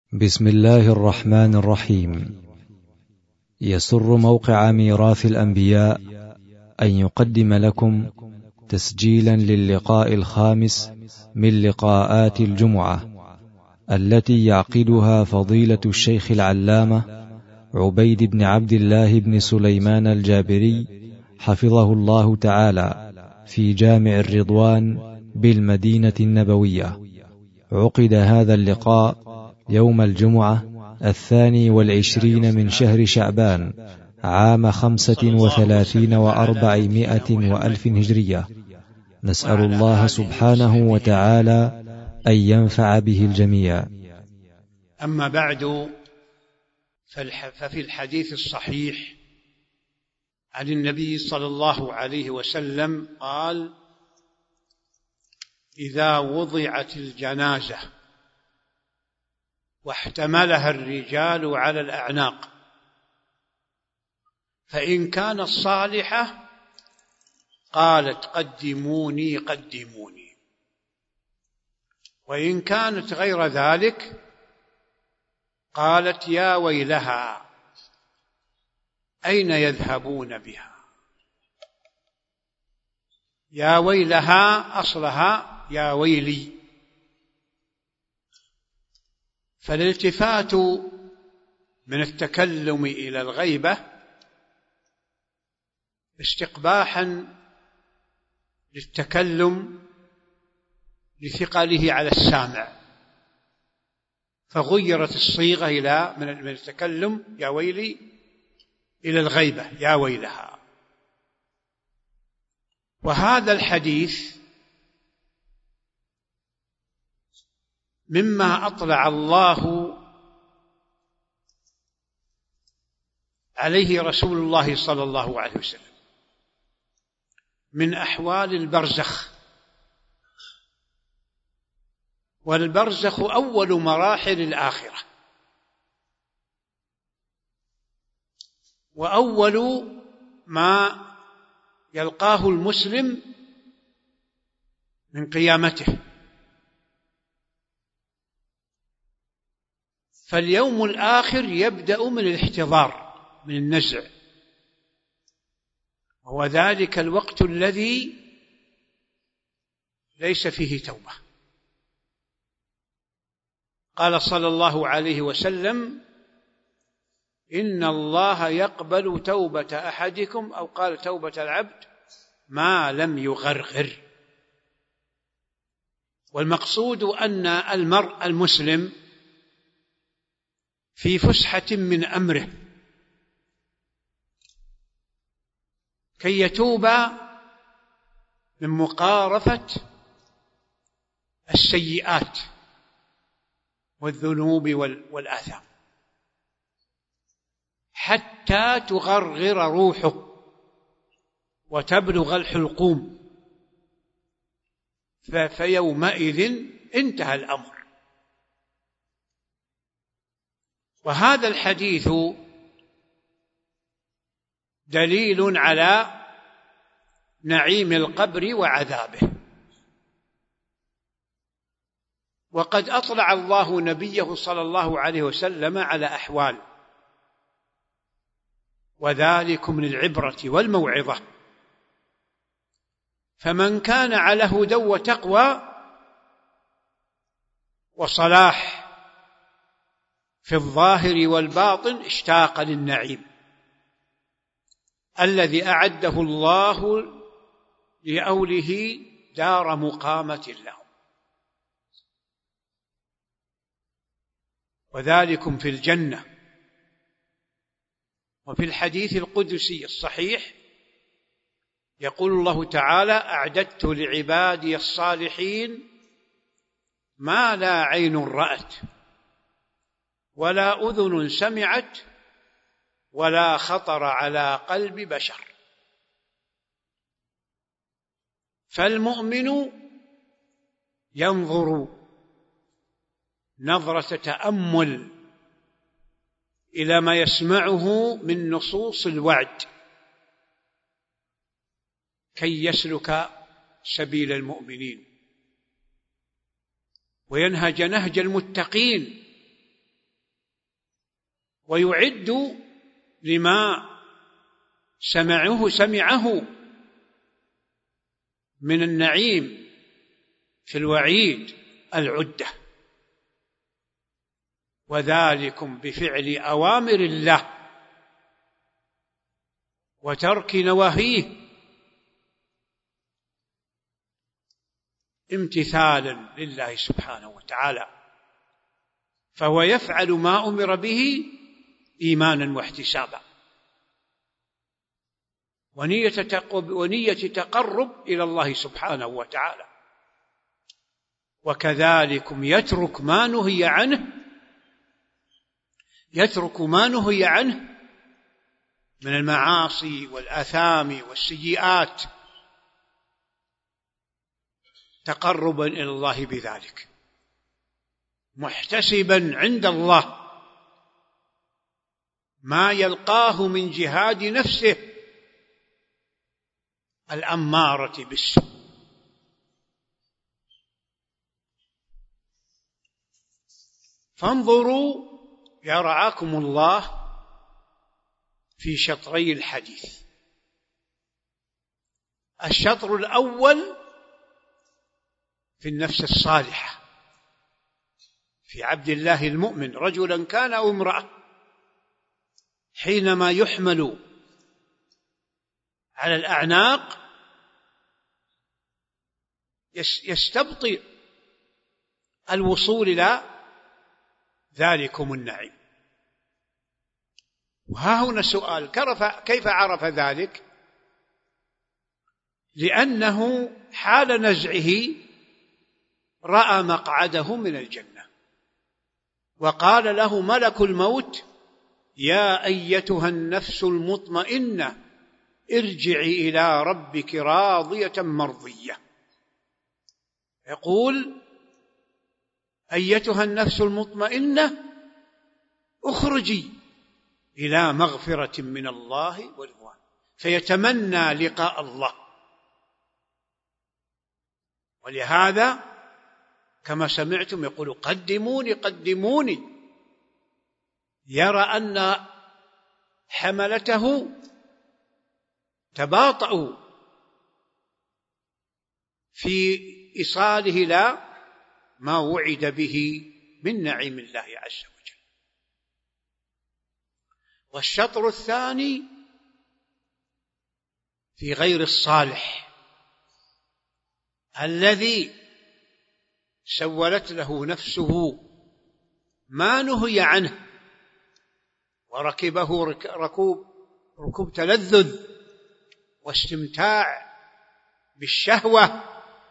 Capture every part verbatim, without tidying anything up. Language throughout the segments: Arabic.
بسم الله الرحمن الرحيم. يسر موقع ميراث الأنبياء أن يقدم لكم تسجيلا للقاء الخامس من لقاءات الجمعة التي يعقدها فضيلة الشيخ العلامة عبيد بن عبد الله بن سليمان الجابري حفظه الله تعالى في جامع الرضوان بالمدينة النبوية. عقد هذا اللقاء يوم الجمعة الثاني والعشرين من شهر شعبان عام خمسة وثلاثين وأربعمائة وألف هجرية. نسأل الله سبحانه وتعالى أن ينفع به الجميع. أما بعد، ففي الحديث الصحيح عن النبي صلى الله عليه وسلم قال: إذا وضعت الجنازة واحتملها الرجال على الأعناق فإن كانت صالحة قالت قدموني قدموني، وإن كانت غير ذلك قالت يا ويلها أين يذهبون بها. يا ويلها أصلها يا ويلي. فالالتفات من التكلم إلى الغيبة استقباحا للتكلم لثقله على السامع، فغيرت الصيغة إلى من التكلم يا ويلي إلى الغيبة يا ويلها. وهذا الحديث مما أطلع الله عليه رسول الله صلى الله عليه وسلم من أحوال البرزخ. والبرزخ أول مراحل الآخرة، وأول ما يلقاه المسلم من قيامته. فاليوم الآخر يبدأ من الاحتضار، من النزع، وهو ذلك الوقت الذي ليس فيه توبة. قال صلى الله عليه وسلم: إن الله يقبل توبة أحدكم، أو قال توبة العبد، ما لم يغرغر. والمقصود أن المرء المسلم في فسحة من أمره كي يتوب من مقارفة السيئات والذنوب والآثام حتى تغرغر روحه وتبلغ الحلقوم، فيومئذ انتهى الأمر. وهذا الحديث دليل على نعيم القبر وعذابه. وقد أطلع الله نبيه صلى الله عليه وسلم على أحوال، وذلكم للعبرة والموعظة. فمن كان على هدى وتقوى وصلاح في الظاهر والباطن اشتاق للنعيم الذي أعده الله لأوله دار مقامة لهم. وذلكم في الجنة. وفي الحديث القدسي الصحيح يقول الله تعالى: أعددت لعبادي الصالحين ما لا عين رأت ولا أذن سمعت ولا خطر على قلب بشر. فالمؤمن ينظر نظرة تأمل إلى ما يسمعه من نصوص الوعد كي يسلك سبيل المؤمنين وينهج نهج المتقين ويعد لما سمعه سمعه من النعيم في الوعيد العدة. وذلكم بفعل أوامر الله وترك نواهيه امتثالا لله سبحانه وتعالى، فهو يفعل ما أمر به إيمانا واحتسابا ونية تقرب إلى الله سبحانه وتعالى. وكذلكم يترك ما نهي عنه يترك ما نهي عنه من المعاصي والآثام والسيئات تقربا إلى الله بذلك، محتسبا عند الله ما يلقاه من جهاد نفسه الأمارة بالسوء. فانظروا يا رعاكم الله في شطري الحديث. الشطر الأول في النفس الصالحة، في عبد الله المؤمن رجلا كان أو امرأة، حينما يحمل على الأعناق يستبطئ الوصول إلى ذلكم النعيم. وها هنا سؤال: كيف عرف ذلك؟ لأنه حال نزعه رأى مقعده من الجنة، وقال له ملك الموت: يا أيتها النفس المطمئنة ارجعي إلى ربك راضية مرضية. يقول: أيتها النفس المطمئنة اخرجي إلى مغفرة من الله ورضوان، فيتمنى لقاء الله. ولهذا كما سمعتم يقول: قدموني قدموني، يرى أن حملته تباطؤوا في إيصاله إلى ما وعد به من نعيم الله عز وجل. والشطر الثاني في غير الصالح الذي سولت له نفسه ما نهي عنه وركبه ركوب ركوب تلذذ واستمتاع بالشهوة،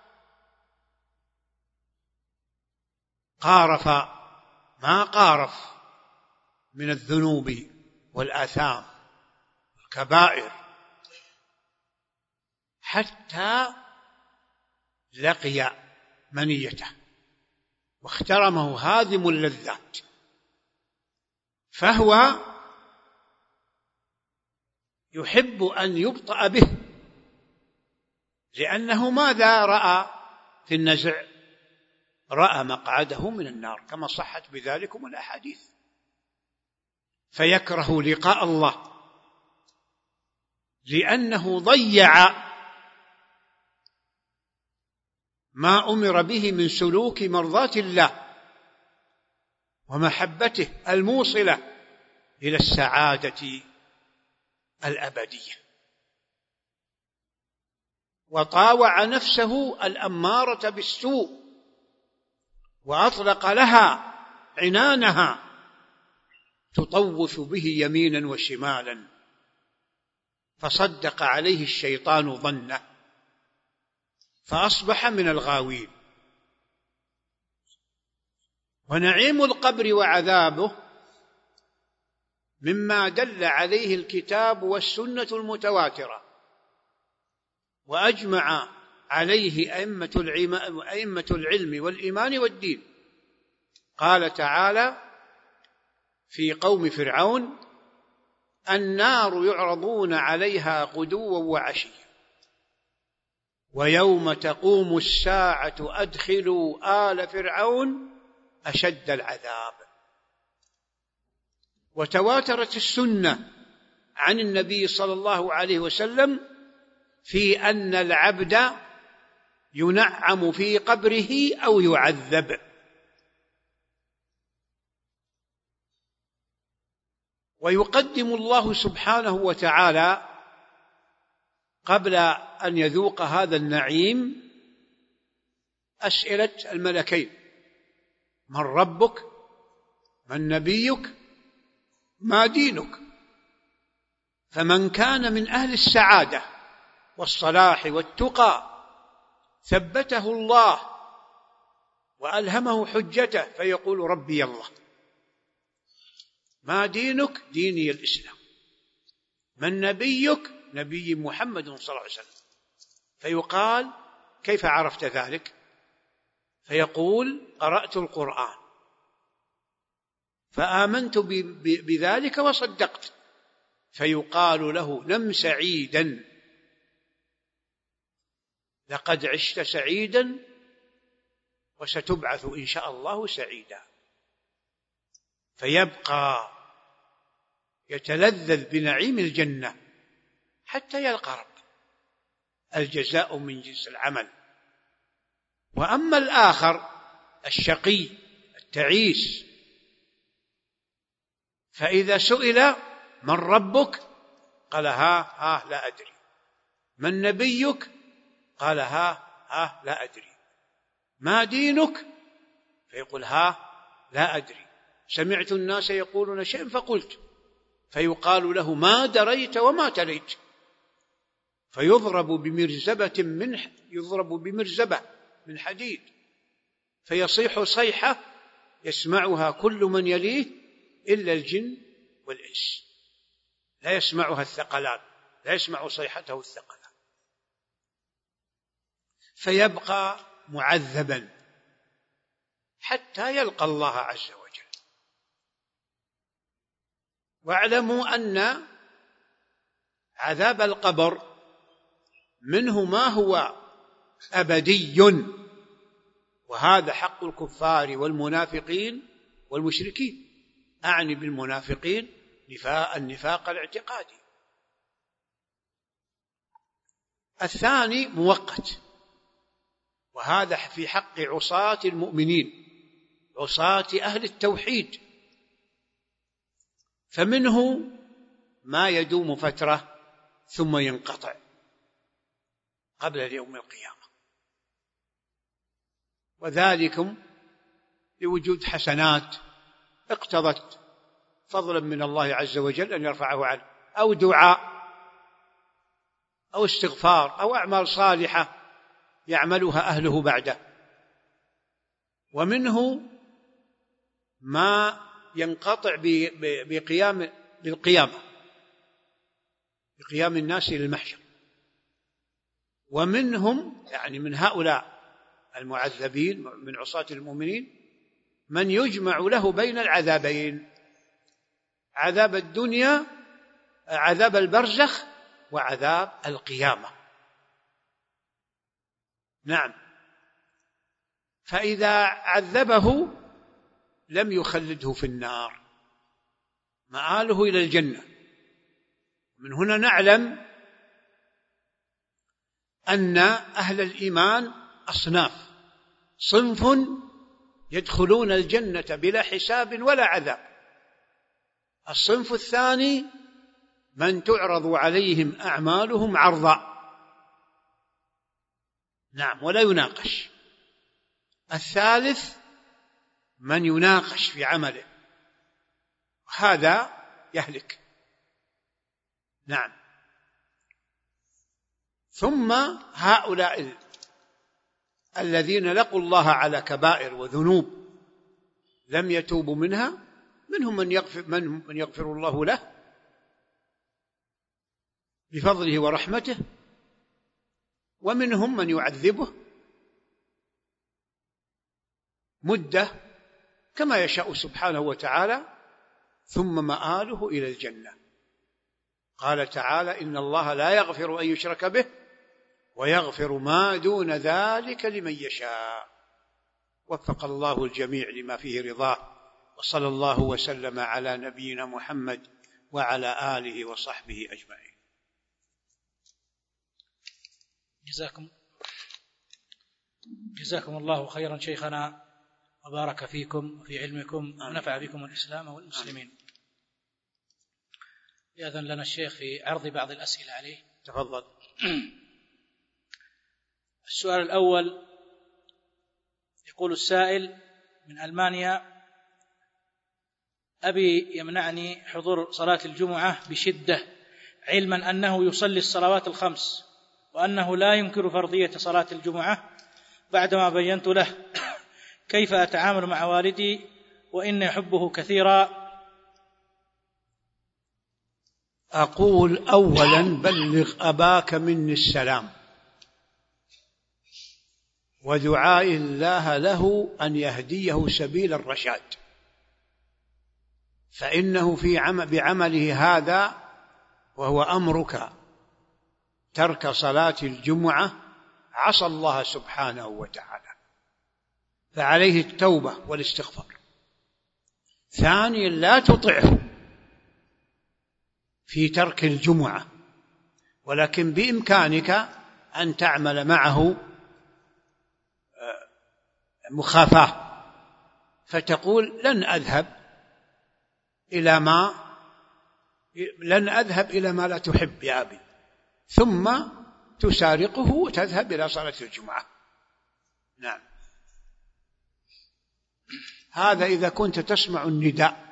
قارف ما قارف من الذنوب والآثام والكبائر حتى لقي منيته واخترمه هادم اللذات، فهو يحب أن يبطأ به، لأنه ماذا رأى في النزع؟ رأى مقعده من النار كما صحت بذلكم الأحاديث، فيكره لقاء الله لأنه ضيع ما أمر به من سلوك مرضاة الله ومحبته الموصلة إلى السعادة الأبدية، وطاوع نفسه الأمارة بالسوء وأطلق لها عنانها تطوف به يمينا وشمالا، فصدق عليه الشيطان ظنه فأصبح من الغاوين. ونعيم القبر وعذابه مما دل عليه الكتاب والسنة المتواترة وأجمع عليه أئمة العلم والإيمان والدين. قال تعالى في قوم فرعون: النار يعرضون عليها غدوا وعشيا ويوم تقوم الساعة أدخلوا آل فرعون أشد العذاب. وتواترت السنة عن النبي صلى الله عليه وسلم في أن العبد ينعم في قبره أو يعذب. ويقدم الله سبحانه وتعالى قبل أن يذوق هذا النعيم أسئلة الملكين: من ربك؟ من نبيك؟ ما دينك؟ فمن كان من أهل السعادة والصلاح والتقى ثبته الله وألهمه حجته فيقول: ربي الله. ما دينك؟ ديني الإسلام. من نبيك؟ نبي محمد صلى الله عليه وسلم. فيقال: كيف عرفت ذلك؟ فيقول: قرأت القرآن فآمنت بذلك وصدقت. فيقال له: نم سعيدا، لقد عشت سعيدا وستبعث إن شاء الله سعيدا. فيبقى يتلذذ بنعيم الجنة حتى يلقى ربه. الجزاء من جنس العمل. وأما الآخر الشقي التعيس فإذا سئل: من ربك؟ قال: ها ها لا أدري. من نبيك؟ قال: ها ها لا أدري. ما دينك؟ فيقول: ها لا أدري. سمعت الناس يقولون شيئا فقلت. فيقال له: ما دريت وما تليت. فيضرب بمرزبة من يضرب بمرزبة من حديد فيصيح صيحة يسمعها كل من يليه إلا الجن والإنس، لا يسمعها الثقلان، لا يسمع صيحته الثقلان. فيبقى معذبا حتى يلقى الله عز وجل. واعلموا أن عذاب القبر منه ما هو أبدي، وهذا حق الكفار والمنافقين والمشركين. أعني بالمنافقين النفاق الاعتقادي. الثاني مؤقت، وهذا في حق عصاة المؤمنين، عصاة أهل التوحيد. فمنه ما يدوم فترة ثم ينقطع قبل يوم القيامة، وذلكم لوجود حسنات اقتضت فضلا من الله عز وجل أن يرفعه عنه، أو دعاء أو استغفار أو أعمال صالحة يعملها أهله بعده. ومنه ما ينقطع بقيام بالقيامة، بقيام الناس إلى المحشر. ومنهم يعني من هؤلاء المعذبين من عصاة المؤمنين من يجمع له بين العذابين: عذاب الدنيا، عذاب البرزخ، وعذاب القيامة. نعم. فإذا عذبه لم يخلده في النار، مآله إلى الجنة. من هنا نعلم أن أهل الإيمان أصناف: صنف يدخلون الجنة بلا حساب ولا عذاب. الصنف الثاني من تعرض عليهم أعمالهم عرضا، نعم، ولا يناقش. الثالث من يناقش في عمله، هذا يهلك. نعم. ثم هؤلاء الذين لقوا الله على كبائر وذنوب لم يتوبوا منها، منهم من يغفر, من يغفر الله له بفضله ورحمته، ومنهم من يعذبه مدة كما يشاء سبحانه وتعالى، ثم مآله إلى الجنة. قال تعالى: إن الله لا يغفر أن يشرك به ويغفر ما دون ذلك لمن يشاء. وفق الله الجميع لما فيه رضاه وصلى الله وسلم على نبينا محمد وعلى آله وصحبه أجمعين. جزاكم جزاكم الله خيرا شيخنا، وبارك فيكم وفي علمكم ونفع بكم الإسلام والمسلمين. يأذن لنا الشيخ في عرض بعض الأسئلة عليه. تفضل. السؤال الأول، يقول السائل من ألمانيا: أبي يمنعني حضور صلاة الجمعة بشدة، علما أنه يصلي الصلوات الخمس وأنه لا ينكر فرضية صلاة الجمعة، بعدما بينت له كيف أتعامل مع والدي وإني أحبه كثيرا. أقول أولا بلغ أباك مني السلام، ودعاء الله له أن يهديه سبيل الرشاد، فإنه في عمل بعمله هذا وهو أمرك ترك صلاة الجمعة عصى الله سبحانه وتعالى، فعليه التوبة والاستغفار. ثانيا، لا تطعه في ترك الجمعة، ولكن بإمكانك أن تعمل معه مخافاة، فتقول لن أذهب إلى ما لن أذهب إلى ما لا تحب يا أبي، ثم تسارقه وتذهب إلى صلاة الجمعة. نعم، هذا إذا كنت تسمع النداء.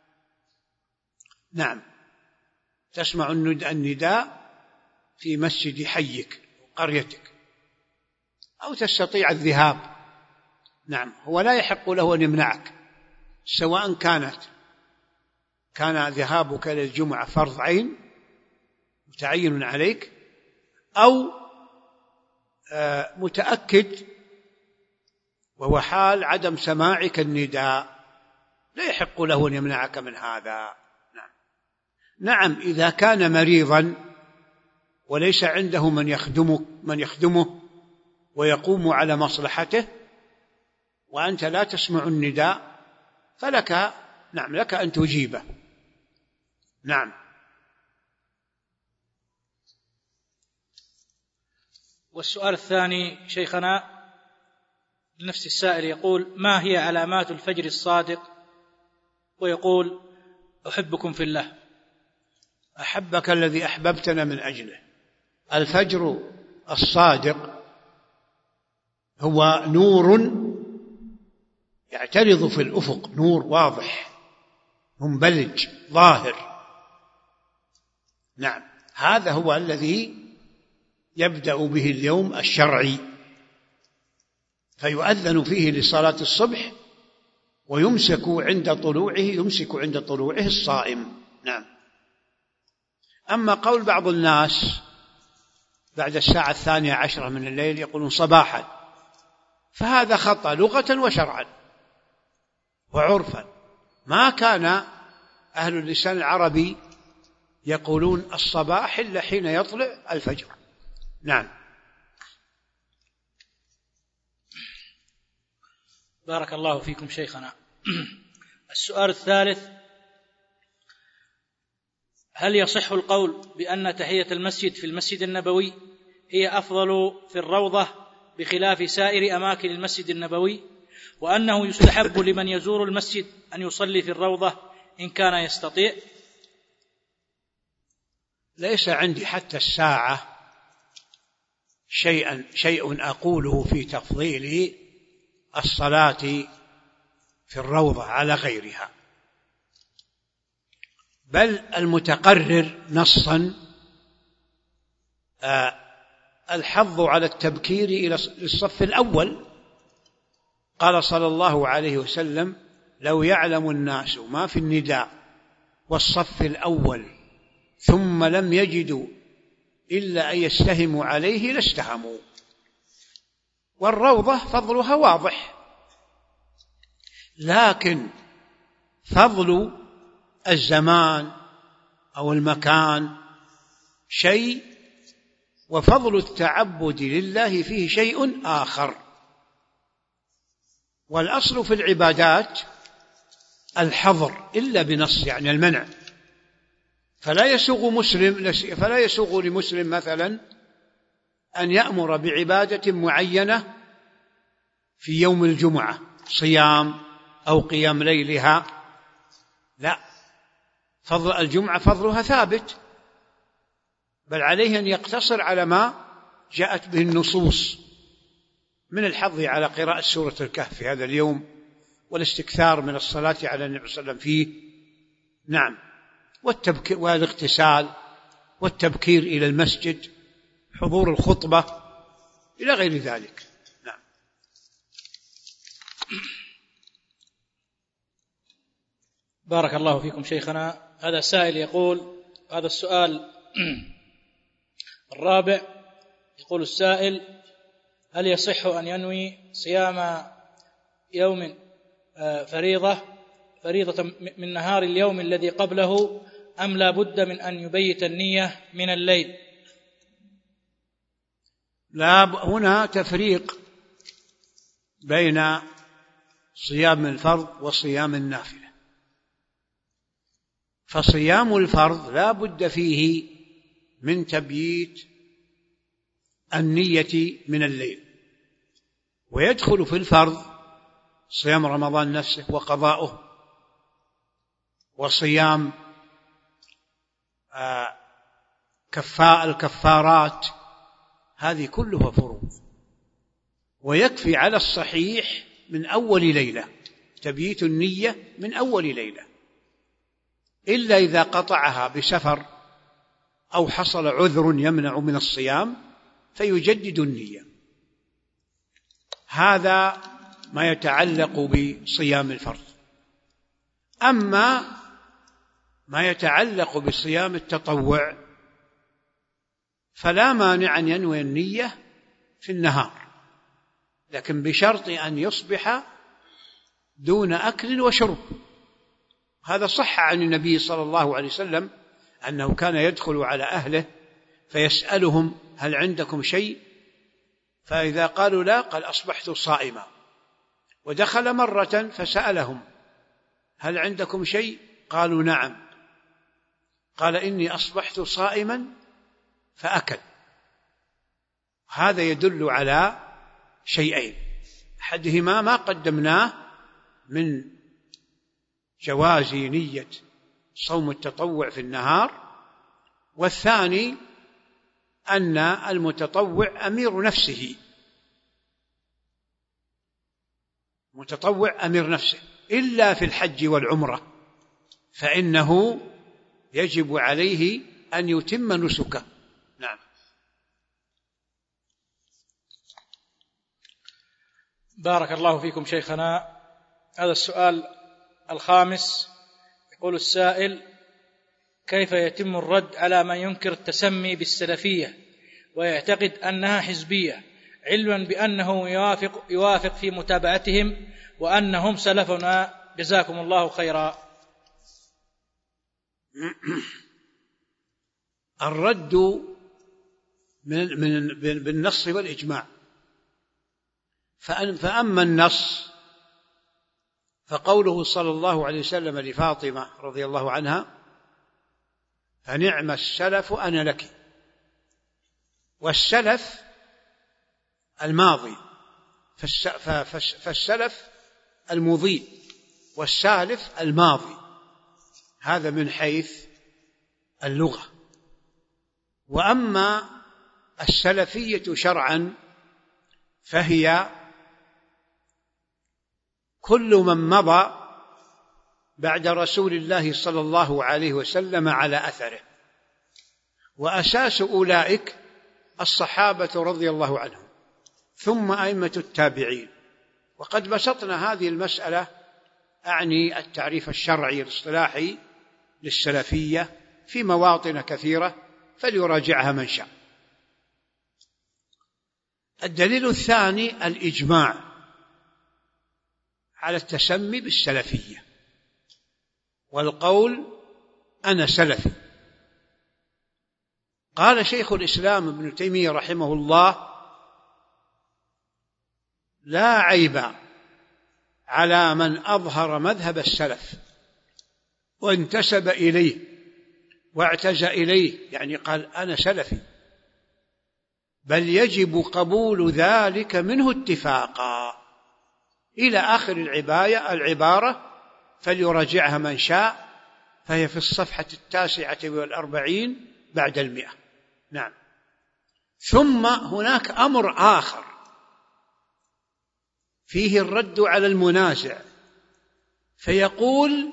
نعم، تسمع النداء في مسجد حيك وقريتك، أو تستطيع الذهاب. نعم، هو لا يحق له أن يمنعك، سواء كانت كان ذهابك للجمعة فرض عين متعين عليك، أو متأكد وهو حال عدم سماعك النداء، لا يحق له أن يمنعك من هذا. نعم. نعم، إذا كان مريضا وليس عنده من يخدمه من يخدمه ويقوم على مصلحته، وأنت لا تسمع النداء، فلك نعم لك أن تجيبه. نعم. والسؤال الثاني شيخنا لنفس السائل، يقول: ما هي علامات الفجر الصادق؟ ويقول: أحبكم في الله. أحبك الذي أحببتنا من أجله. الفجر الصادق هو نور يعترض في الأفق، نور واضح منبلج ظاهر. نعم، هذا هو الذي يبدأ به اليوم الشرعي، فيؤذن فيه لصلاة الصبح، ويمسك عند طلوعه يمسك عند طلوعه الصائم. نعم. أما قول بعض الناس بعد الساعة الثانية عشرة من الليل يقولون صباحا، فهذا خطأ لغة وشرعا وعرفا. ما كان أهل اللسان العربي يقولون الصباح إلا حين يطلع الفجر. نعم. بارك الله فيكم شيخنا. السؤال الثالث: هل يصح القول بأن تحية المسجد في المسجد النبوي هي أفضل في الروضة بخلاف سائر أماكن المسجد النبوي، وأنه يستحب لمن يزور المسجد أن يصلي في الروضة إن كان يستطيع؟ ليس عندي حتى الساعة شيئا شيء أقوله في تفضيل الصلاة في الروضة على غيرها، بل المتقرر نصا الحظ على التبكير إلى الصف الأول. قال صلى الله عليه وسلم: لو يعلم الناس ما في النداء والصف الأول ثم لم يجدوا إلا أن يستهموا عليه لاستهموا. والروضة فضلها واضح، لكن فضل الزمان أو المكان شيء، وفضل التعبد لله فيه شيء آخر. والأصل في العبادات الحظر إلا بنص، يعني المنع. فلا يسوغ مسلم فلا يسوغ لمسلم مثلا أن يأمر بعبادة معينة في يوم الجمعة، صيام أو قيام ليلها، لا، فضل الجمعة فضلها ثابت، بل عليه أن يقتصر على ما جاءت به النصوص من الحظ على قراءة سورة الكهف في هذا اليوم، والاستكثار من الصلاة على النبي صلى الله عليه وسلم فيه، نعم، والتبكير والاغتسال والتبكير إلى المسجد، حضور الخطبة إلى غير ذلك. نعم. بارك الله فيكم شيخنا. هذا سائل يقول، هذا السؤال الرابع، يقول السائل: هل يصح أن ينوي صيام يوم فريضة فريضة من نهار اليوم الذي قبله، أم لا بد من أن يبيت النية من الليل؟ لا، هنا تفريق بين صيام الفرض وصيام النافلة. فصيام الفرض لا بد فيه من تبييت النية من الليل، ويدخل في الفرض صيام رمضان نفسه وقضاؤه، وصيام كفاء الكفارات، هذه كلها فروض. ويكفي على الصحيح من أول ليلة تبييت النية من أول ليلة، إلا إذا قطعها بسفر أو حصل عذر يمنع من الصيام فيجدد النية. هذا ما يتعلق بصيام الفرض. أما ما يتعلق بصيام التطوع فلا مانع أن ينوي النية في النهار، لكن بشرط أن يصبح دون أكل وشرب. هذا صح عن النبي صلى الله عليه وسلم أنه كان يدخل على أهله فيسألهم: هل عندكم شيء؟ فإذا قالوا لا قال: أصبحت صائما. ودخل مرة فسألهم: هل عندكم شيء؟ قالوا: نعم. قال: إني أصبحت صائما، فأكل. هذا يدل على شيئين: أحدهما ما قدمناه من جواز نية صوم التطوع في النهار، والثاني أن المتطوع أمير نفسه، متطوع أمير نفسه، إلا في الحج والعمرة فإنه يجب عليه أن يتم نسكه. نعم. بارك الله فيكم شيخنا. هذا السؤال الخامس، يقول السائل: كيف يتم الرد على من ينكر التسمي بالسلفية ويعتقد أنها حزبية، علما بأنه يوافق, يوافق في متابعتهم وأنهم سلفنا، جزاكم الله خيرا؟ الرد من من بالنص والإجماع. فأما النص فقوله صلى الله عليه وسلم لفاطمة رضي الله عنها: فنعم السلف أنا لك. والسلف الماضي، فالسلف المضي، والسالف الماضي، هذا من حيث اللغة. وأما السلفية شرعا فهي كل من مضى بعد رسول الله صلى الله عليه وسلم على أثره، وأساس أولئك الصحابة رضي الله عنهم، ثم أئمة التابعين. وقد بسطنا هذه المسألة، أعني التعريف الشرعي الاصطلاحي للسلفية، في مواطن كثيرة فليراجعها من شاء. الدليل الثاني الإجماع على التسمي بالسلفية، والقول أنا سلفي. قال شيخ الإسلام ابن تيمية رحمه الله: لا عيب على من أظهر مذهب السلف وانتسب إليه واعتزى إليه، يعني قال أنا سلفي، بل يجب قبول ذلك منه اتفاقا، إلى آخر العباية العبارة، فليراجعها من شاء، فهي في الصفحة التاسعة والأربعين بعد المئة. نعم. ثم هناك أمر آخر فيه الرد على المنازع، فيقول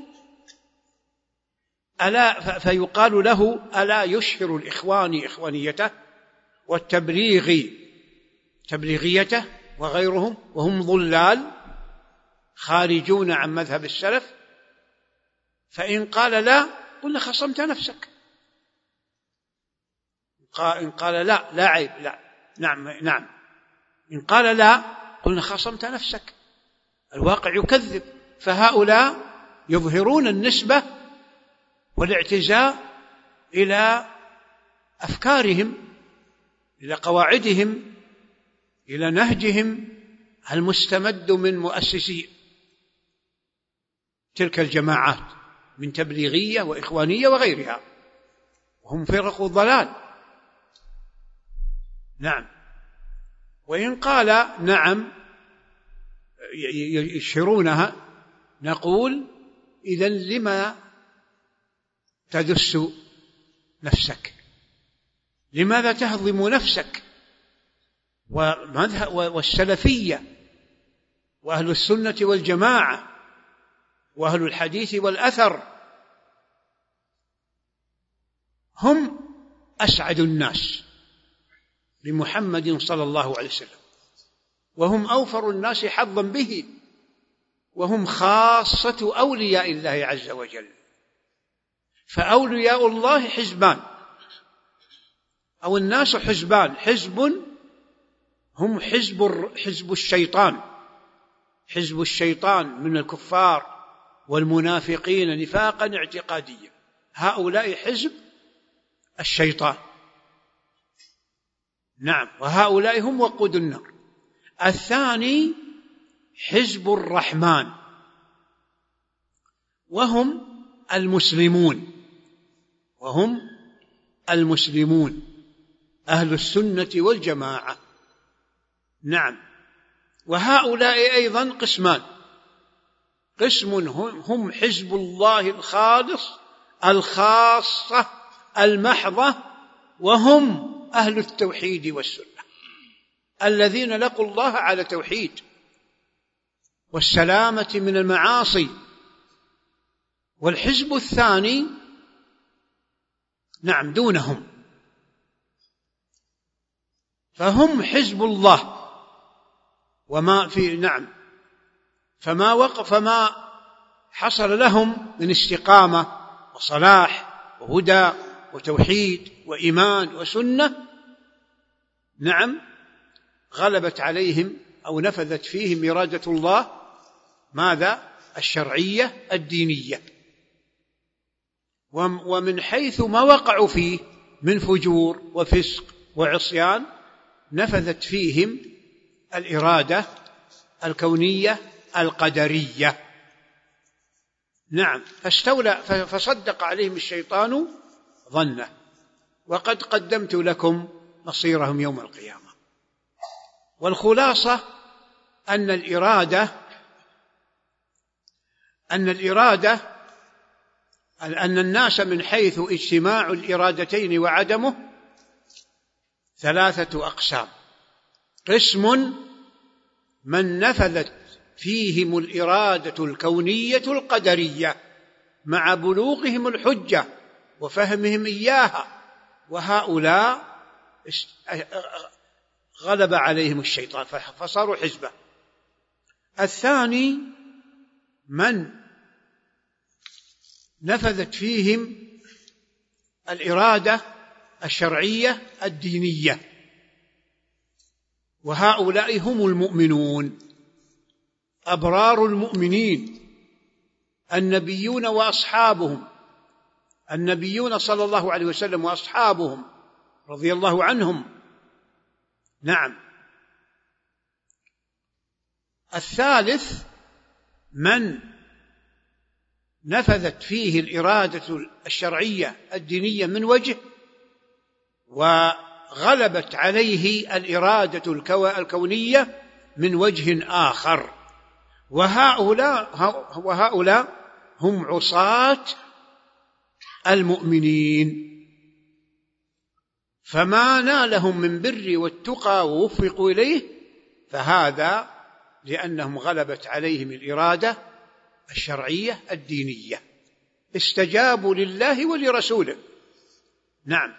ألا فيقال له ألا يشهر الإخوان إخوانيته والتبليغ تبليغيته وغيرهم وهم ضلال خارجون عن مذهب السلف؟ فإن قال لا قلنا خصمت نفسك، إن قال لا لا عيب، لا نعم نعم إن قال لا قلنا خصمت نفسك، الواقع يكذب. فهؤلاء يظهرون النسبة والاعتزاء إلى أفكارهم، إلى قواعدهم، إلى نهجهم المستمد من مؤسسي تلك الجماعات من تبليغية وإخوانية وغيرها، وهم فرق ضلال. نعم. وإن قال نعم يشهرونها، نقول إذن لما تدس نفسك؟ لماذا تهضم نفسك؟ والسلفية وأهل السنة والجماعة وأهل الحديث والأثر هم أسعد الناس بمحمد صلى الله عليه وسلم، وهم أوفر الناس حظا به، وهم خاصة أولياء الله عز وجل. فأولياء الله حزبان، أو الناس حزبان، حزب هم حزب حزب الشيطان، حزب الشيطان من الكفار والمنافقين نفاقا اعتقاديا، هؤلاء حزب الشيطان. نعم. وهؤلاء هم وقود النار. الثاني حزب الرحمن، وهم المسلمون، وهم المسلمون أهل السنة والجماعة. نعم. وهؤلاء أيضا قسمان، قسم هم حزب الله الخالص الخاصة المحضة، وهم أهل التوحيد والسنة الذين لقوا الله على توحيد والسلامة من المعاصي. والحزب الثاني نعم دونهم، فهم حزب الله وما في نعم فما وقف فما حصل لهم من استقامة وصلاح وهدى وتوحيد وإيمان وسنة، نعم غلبت عليهم أو نفذت فيهم إرادة الله، ماذا؟ الشرعية الدينية. ومن حيث ما وقعوا فيه من فجور وفسق وعصيان نفذت فيهم الإرادة الكونية القدرية. نعم. فاستولى فصدق عليهم الشيطان ظنه، وقد قدمت لكم مصيرهم يوم القيامة. والخلاصة أن الإرادة أن الإرادة أن الناس من حيث اجتماع الإرادتين وعدمه ثلاثة أقسام: قسم من نفذت فيهم الإرادة الكونية القدرية مع بلوغهم الحجة وفهمهم إياها، وهؤلاء غلب عليهم الشيطان فصاروا حزبا. الثاني من نفذت فيهم الإرادة الشرعية الدينية، وهؤلاء هم المؤمنون أبرار المؤمنين النبيون وأصحابهم، النبيون صلى الله عليه وسلم وأصحابهم رضي الله عنهم. نعم. الثالث من نفذت فيه الإرادة الشرعية الدينية من وجه، وغلبت عليه الإرادة الكونية من وجه آخر. وهؤلاء, وهؤلاء هم عصاة المؤمنين، فما نالهم من بر والتقى ووفقوا إليه فهذا لأنهم غلبت عليهم الإرادة الشرعية الدينية، استجابوا لله ولرسوله. نعم.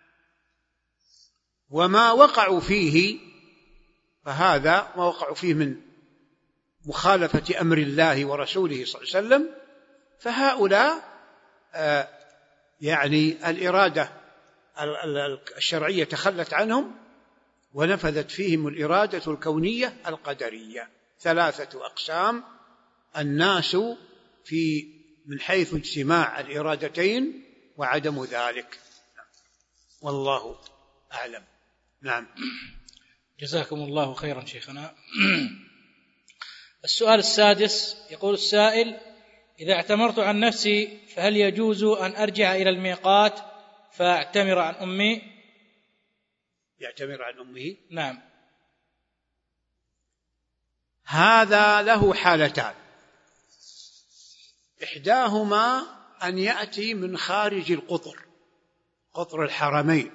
وما وقعوا فيه فهذا ما وقعوا فيه من مخالفة أمر الله ورسوله صلى الله عليه وسلم، فهؤلاء آه يعني الإرادة الشرعية تخلت عنهم ونفذت فيهم الإرادة الكونية القدرية. ثلاثة أقسام الناس في من حيث اجتماع الإرادتين وعدم ذلك، والله أعلم. نعم. جزاكم الله خيرا شيخنا. السؤال السادس، يقول السائل: إذا اعتمرت عن نفسي فهل يجوز أن أرجع إلى الميقات فأعتمر عن أمي؟ يعتمر عن أمه؟ نعم. هذا له حالتان، إحداهما أن يأتي من خارج القطر، قطر الحرمين،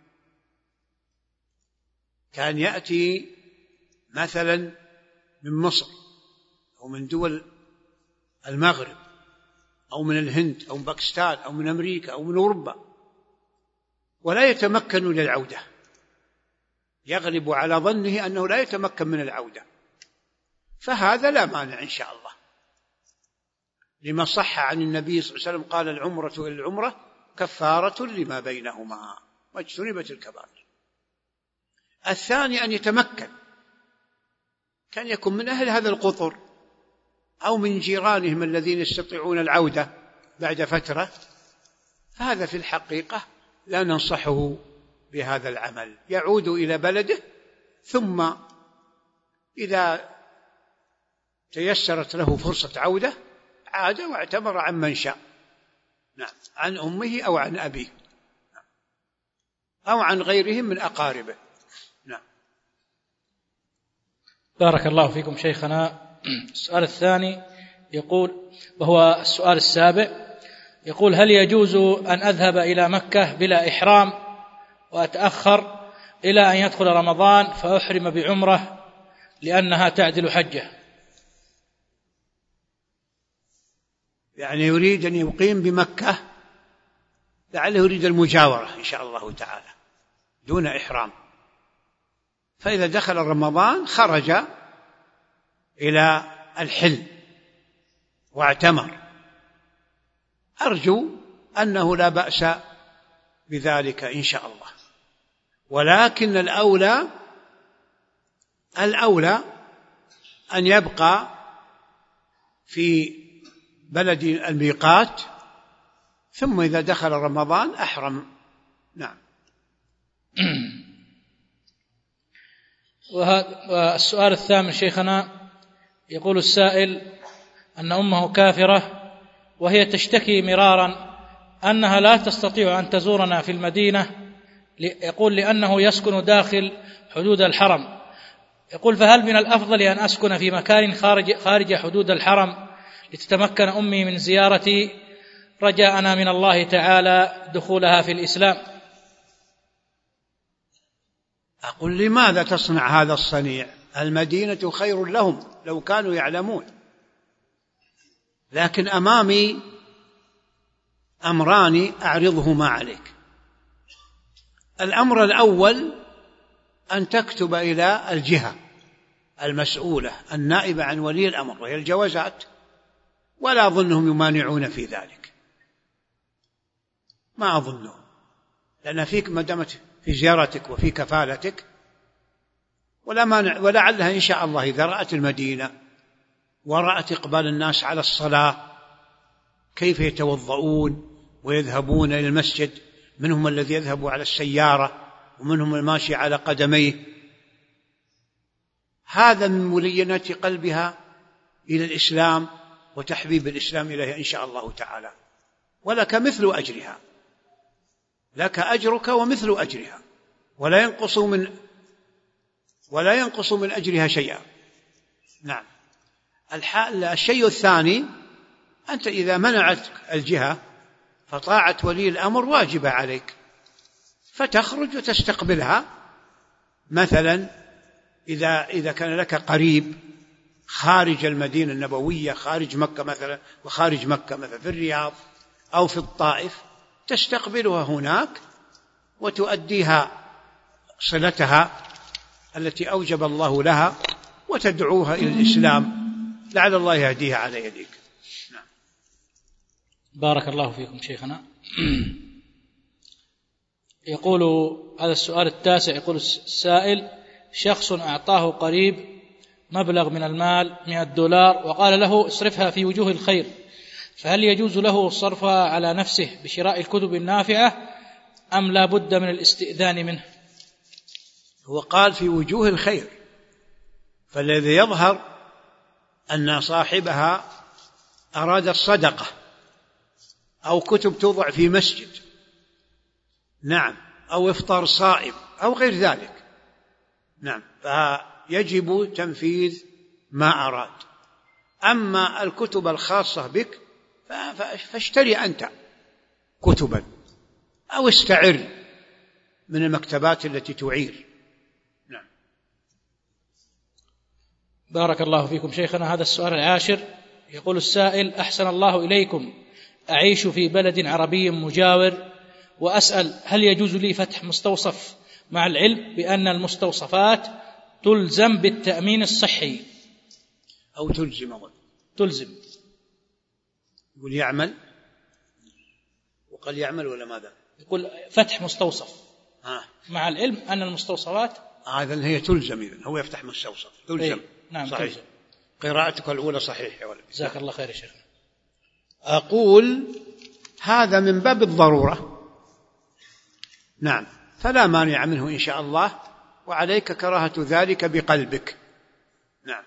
كان يأتي مثلا من مصر أو من دول المغرب أو من الهند أو من باكستان أو من أمريكا أو من أوروبا، ولا يتمكن للعودة، يغلب على ظنه أنه لا يتمكن من العودة، فهذا لا مانع إن شاء الله، لما صح عن النبي صلى الله عليه وسلم قال: العمرة إلى العمرة كفارة لما بينهما واجتنبت الكبائر. الثاني أن يتمكن، كان يكون من أهل هذا القطر أو من جيرانهم الذين يستطيعون العودة بعد فترة، فهذا في الحقيقة لا ننصحه بهذا العمل، يعود إلى بلده، ثم إذا تيسرت له فرصة عودة عاد واعتمر عن من شاء. نعم، عن أمه أو عن أبيه أو عن غيرهم من أقاربه. نعم. بارك الله فيكم شيخنا. السؤال الثاني يقول، وهو السؤال السابع، يقول: هل يجوز أن أذهب إلى مكة بلا إحرام وأتأخر إلى أن يدخل رمضان فأحرم بعمرة لأنها تعدل حجة؟ يعني يريد أن يقيم بمكة، لعله يريد المجاورة إن شاء الله تعالى دون إحرام، فإذا دخل رمضان خرج إلى الحل واعتمر، أرجو أنه لا بأس بذلك إن شاء الله، ولكن الأولى الأولى أن يبقى في بلد الميقات، ثم إذا دخل رمضان أحرم. نعم. والسؤال الثامن شيخنا، يقول السائل أن أمه كافرة وهي تشتكي مرارا أنها لا تستطيع أن تزورنا في المدينة، يقول لأنه يسكن داخل حدود الحرم، يقول: فهل من الأفضل أن أسكن في مكان خارج, خارج حدود الحرم لتتمكن أمي من زيارتي رجاءنا من الله تعالى دخولها في الإسلام؟ أقول: لماذا تصنع هذا الصنيع؟ المدينة خير لهم لو كانوا يعلمون، لكن أمامي أمران أعرضهما عليك. الأمر الأول أن تكتب إلى الجهة المسؤولة النائبة عن ولي الأمر وهي الجوازات، ولا أظنهم يمانعون في ذلك، ما أظنهم، لأن فيك ما دامت في زيارتك وفي كفالتك، ولا مانع، ولعلها إن شاء الله إذا رأت المدينة ورأت إقبال الناس على الصلاة كيف يتوضؤون ويذهبون إلى المسجد، منهم الذي يذهب على السيارة ومنهم الماشي على قدميه، هذا من ملينات قلبها إلى الإسلام وتحبيب الإسلام إليها إن شاء الله تعالى، ولك مثل أجرها، لك أجرك ومثل أجرها، ولا ينقص من ولا ينقص من أجرها شيئا. نعم. الشيء الثاني، أنت إذا منعت الجهة فطاعة ولي الأمر واجبة عليك، فتخرج وتستقبلها. مثلا إذا إذا كان لك قريب خارج المدينة النبوية، خارج مكة مثلا، وخارج مكة مثلا في الرياض أو في الطائف، تستقبلها هناك وتؤديها صلتها التي أوجب الله لها، وتدعوها إلى الإسلام لعل الله يهديها على يديك. نعم. بارك الله فيكم شيخنا. يقول هذا السؤال التاسع، يقول السائل: شخص أعطاه قريب مبلغ من المال مئة دولار وقال له اصرفها في وجوه الخير، فهل يجوز له صرفها على نفسه بشراء الكتب النافعة أم لا بد من الاستئذان منه؟ هو قال في وجوه الخير، فالذي يظهر أن صاحبها أراد الصدقة أو كتب توضع في مسجد، نعم، أو إفطار صائم أو غير ذلك، نعم، فيجب تنفيذ ما أراد. أما الكتب الخاصة بك فاشتري أنت كتبا أو استعر من المكتبات التي تعير. نعم. بارك الله فيكم شيخنا. هذا السؤال العاشر، يقول السائل: أحسن الله إليكم، أعيش في بلد عربي مجاور، وأسأل هل يجوز لي فتح مستوصف مع العلم بأن المستوصفات تلزم بالتأمين الصحي؟ أو تلزم أول. تلزم. يقول يعمل، وقال يعمل ولا ماذا؟ يقول فتح مستوصف آه. مع العلم أن المستوصفات هذا آه هي تلزم، إذن هو يفتح مستوصف تلزم. إيه؟ نعم صحيح. تلزم. قراءتك الأولى صحيح يا ولد. جزاك الله خير يا شيخنا. أقول هذا من باب الضرورة، نعم، فلا مانع منه إن شاء الله، وعليك كراهة ذلك بقلبك. نعم.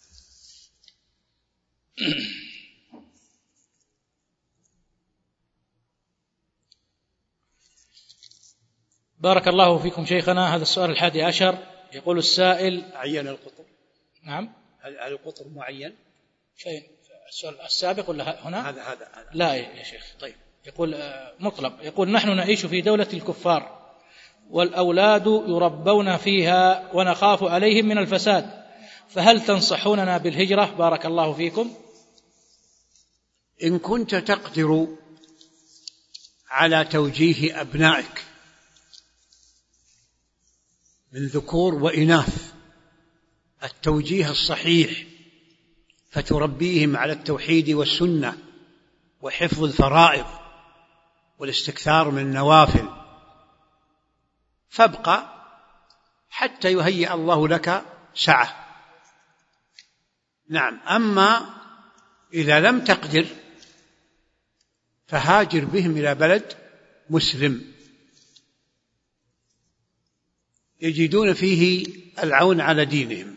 بارك الله فيكم شيخنا. هذا السؤال الحادي عشر، يقول السائل: عين القطر. نعم. هل القطر معين؟ شيء السؤال السابق ولا هنا؟ هذا هذا هذا. لا يا شيخ. طيب. يقول مطلق. يقول: نحن نعيش في دولة الكفار والأولاد يربون فيها ونخاف عليهم من الفساد، فهل تنصحوننا بالهجرة؟ بارك الله فيكم. إن كنت تقدر على توجيه أبنائك من ذكور وإناث التوجيه الصحيح، فتربيهم على التوحيد والسنة وحفظ الفرائض والاستكثار من النوافل، فابقى حتى يهيئ الله لك سعة. نعم. أما إذا لم تقدر فهاجر بهم إلى بلد مسلم يجدون فيه العون على دينهم،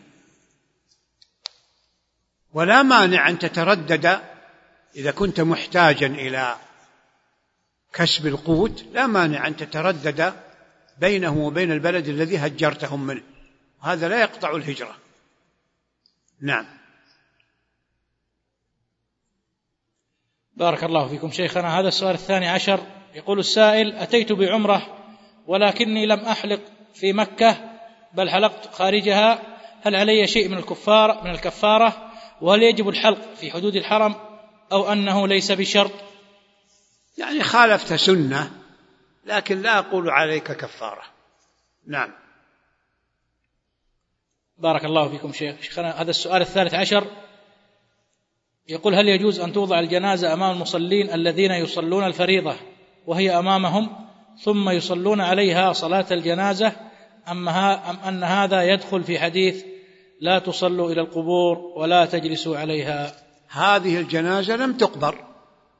ولا مانع أن تتردد إذا كنت محتاجا إلى كسب القوت، لا مانع أن تتردد بينه وبين البلد الذي هجرتهم منه، هذا لا يقطع الهجرة. نعم. بارك الله فيكم شيخنا. هذا السؤال الثاني عشر، يقول السائل: أتيت بعمرة ولكني لم أحلق في مكة بل حلقت خارجها، هل علي شيء من الكفار من الكفارة؟ وهل يجب الحلق في حدود الحرم أو أنه ليس بشرط؟ يعني خالفت سنة، لكن لا أقول عليك كفارة. نعم. بارك الله فيكم شيخنا. هذا السؤال الثالث عشر، يقول: هل يجوز أن توضع الجنازة أمام المصلين الذين يصلون الفريضة وهي أمامهم ثم يصلون عليها صلاة الجنازة، أم, أم أن هذا يدخل في حديث لا تصلوا إلى القبور ولا تجلسوا عليها؟ هذه الجنازة لم تقبر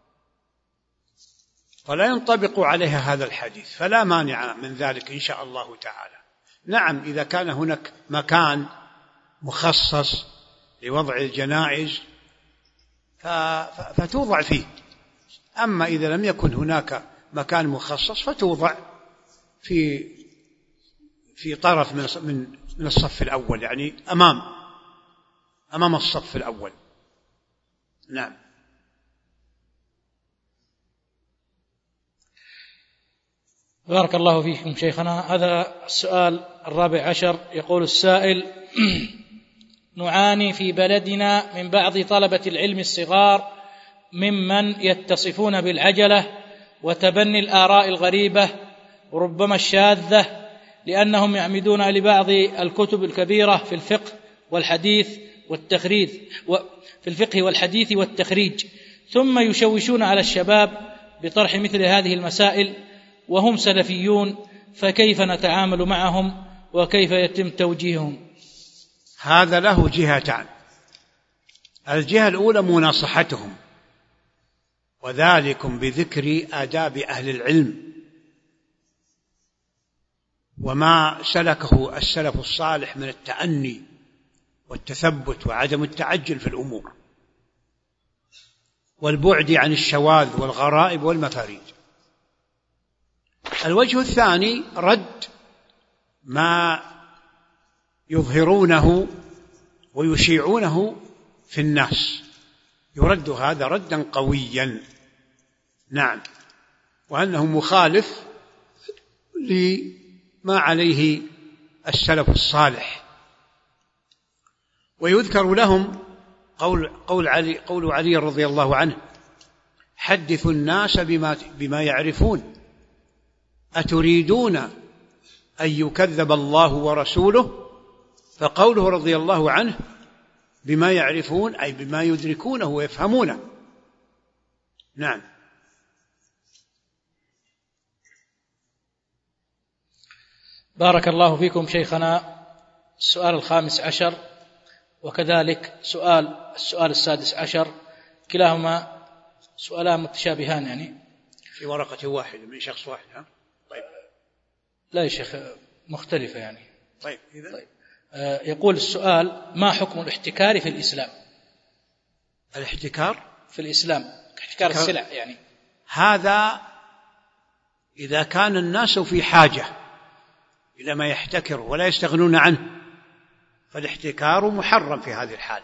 ولا ينطبق عليها هذا الحديث، فلا مانع من ذلك إن شاء الله تعالى. نعم، إذا كان هناك مكان مخصص لوضع الجنائز فتوضع فيه. أما إذا لم يكن هناك مكان مخصص فتوضع في في طرف من من الصف الأول، يعني أمام أمام الصف الأول. نعم. بارك الله فيكم شيخنا. هذا السؤال الرابع عشر، يقول السائل: نعاني في بلدنا من بعض طلبة العلم الصغار ممن يتصفون بالعجلة وتبني الآراء الغريبة وربما الشاذة، لأنهم يعمدون لبعض الكتب الكبيرة في الفقه والحديث والتخريج في الفقه والحديث والتخريج، ثم يشوشون على الشباب بطرح مثل هذه المسائل وهم سلفيون، فكيف نتعامل معهم وكيف يتم توجيههم؟ هذا له جهتان. الجهة الأولى مناصحتهم، وذلكم بذكر آداب أهل العلم وما سلكه السلف الصالح من التأني والتثبت وعدم التعجل في الأمور والبعد عن الشواذ والغرائب والمفاريد. الوجه الثاني رد ما يظهرونه ويشيعونه في الناس، يرد هذا ردا قويا. نعم، وأنه مخالف لما عليه السلف الصالح. ويذكر لهم قول, قول, علي, قول علي رضي الله عنه: حدثوا الناس بما, بما يعرفون، أتريدون أن يكذب الله ورسوله؟ فقوله رضي الله عنه بما يعرفون أي بما يدركونه ويفهمونه. نعم. بارك الله فيكم شيخنا. السؤال الخامس عشر وكذلك سؤال السؤال السادس عشر، كلاهما سؤالان متشابهان يعني في ورقة واحدة من شخص واحد. ها؟ طيب. لا يا شيخ، مختلفة يعني. طيب. إذن. طيب. آه يقول السؤال: ما حكم الاحتكار في الإسلام؟ الاحتكار في الإسلام، احتكار السلع يعني. هذا إذا كان الناس في حاجة إلى ما يحتكر ولا يستغنون عنه فالاحتكار محرم في هذه الحال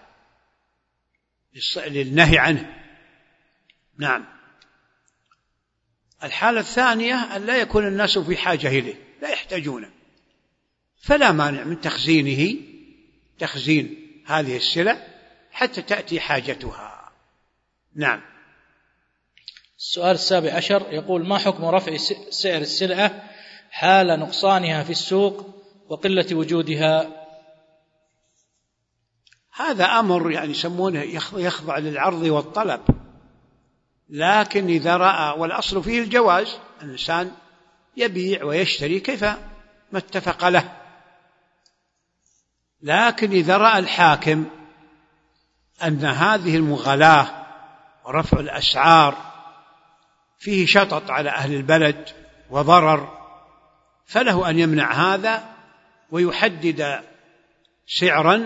للنهي عنه. نعم. الحالة الثانية أن لا يكون الناس في حاجة إليه، لا يحتاجونه، فلا مانع من تخزينه، تخزين هذه السلع حتى تأتي حاجتها. نعم. السؤال السابع عشر يقول: ما حكم رفع سعر السلعة حال نقصانها في السوق وقلة وجودها؟ هذا أمر يعني يسمونه يخضع للعرض والطلب، لكن إذا رأى، والأصل فيه الجواز، الإنسان يبيع ويشتري كيف ما اتفق له، لكن إذا رأى الحاكم أن هذه المغالاة ورفع الأسعار فيه شطط على أهل البلد وضرر، فله أن يمنع هذا ويحدد سعرا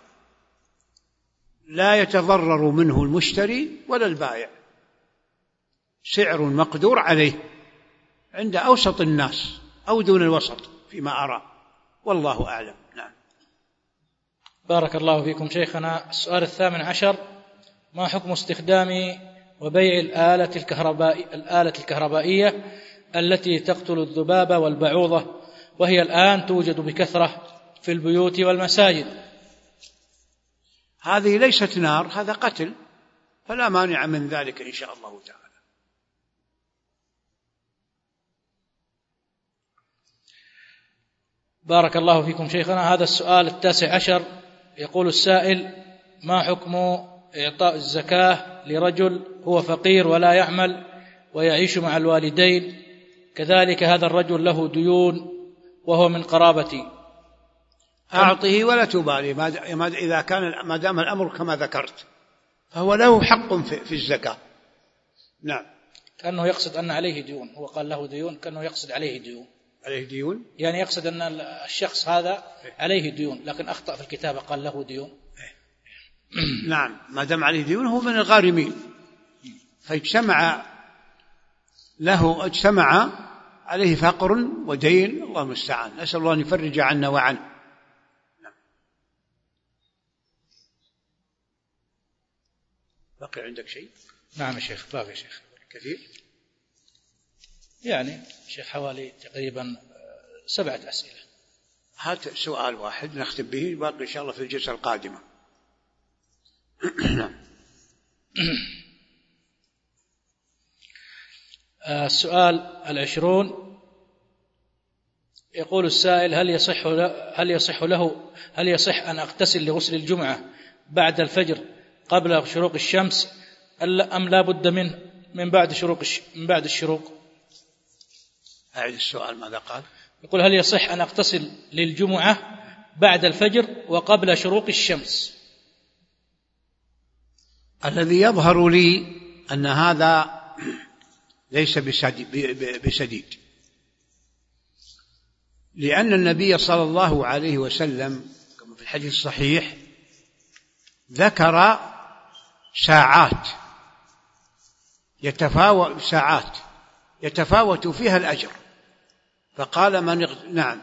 لا يتضرر منه المشتري ولا البائع، سعر مقدور عليه عند أوسط الناس أو دون الوسط فيما أرى، والله أعلم. نعم. بارك الله فيكم شيخنا. السؤال الثامن عشر: ما حكم استخدام وبيع الآلة الكهربائية, الآلة الكهربائية التي تقتل الذباب والبعوضة، وهي الآن توجد بكثرة في البيوت والمساجد؟ هذه ليست نار، هذا قتل، فلا مانع من ذلك إن شاء الله تعالى. بارك الله فيكم شيخنا. هذا السؤال التاسع عشر يقول السائل: ما حكم إعطاء الزكاة لرجل هو فقير ولا يعمل ويعيش مع الوالدين، كذلك هذا الرجل له ديون وهو من قرابتي؟ أعطه ولا تبالي، إذا كان ما دام الأمر كما ذكرت فهو له حق في الزكاة. نعم. كأنه يقصد أن عليه ديون، هو قال له ديون، كأنه يقصد عليه ديون. عليه ديون يعني يقصد أن الشخص هذا عليه ديون، لكن أخطأ في الكتابة قال له ديون. نعم، ما دام عليه ديون هو من الغارمين، فاجتمع له اجتمع عليه فقر ودين، الله المستعان، نسأل الله أن يفرج عنا وعنه. نعم. بقي عندك شيء؟ نعم يا شيخ، باقي يا شيخ كثير يعني شيخ، حوالي تقريبا سبعة أسئلة. هات سؤال واحد نختم به، باقي إن شاء الله في الجلسة القادمة. السؤال العشرون، يقول السائل: هل يصح هل يصح له هل يصح أن أغتسل لغسل الجمعة بعد الفجر قبل شروق الشمس أم لا بد منه من بعد شروق من بعد الشروق؟ أعيد السؤال، ماذا قال؟ يقول: هل يصح أن أغتسل للجمعة بعد الفجر وقبل شروق الشمس؟ الذي يظهر لي أن هذا ليس بسديد، لأن النبي صلى الله عليه وسلم كما في الحديث الصحيح ذكر ساعات يتفاوت ساعات يتفاوت فيها الأجر، فقال من اغ... نعم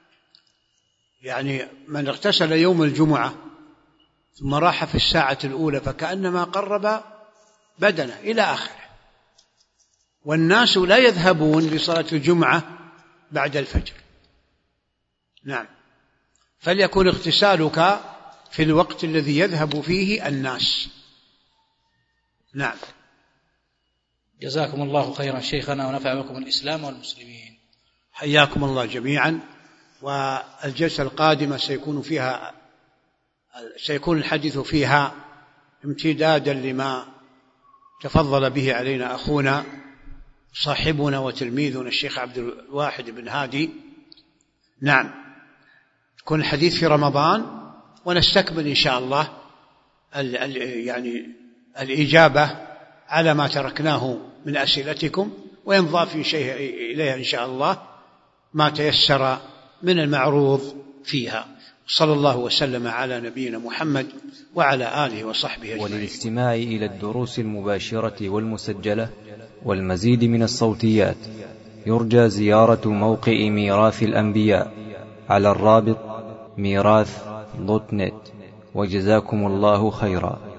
يعني من اغتسل يوم الجمعة ثم راح في الساعة الأولى فكأنما قرب بدنه إلى آخره. والناس لا يذهبون لصلاة الجمعة بعد الفجر. نعم، فليكن اغتسالك في الوقت الذي يذهب فيه الناس. نعم. جزاكم الله خيرا شيخنا ونفع بكم الإسلام والمسلمين. حياكم الله جميعا. والجلسة القادمة سيكون فيها سيكون الحديث فيها امتدادا لما تفضل به علينا أخونا صاحبنا وتلميذنا الشيخ عبد الواحد بن هادي. نعم، يكون الحديث في رمضان، ونستكمل إن شاء الله ال ال يعني الإجابة على ما تركناه من أسئلتكم، وينضاف في شيء إليها إن شاء الله ما تيسر من المعروض فيها. صلى الله وسلم على نبينا محمد وعلى آله وصحبه أجمعين. وللاستماع إلى الدروس المباشرة والمسجلة والمزيد من الصوتيات يرجى زيارة موقع ميراث الأنبياء على الرابط ميراث دوت نت. وجزاكم الله خيرا.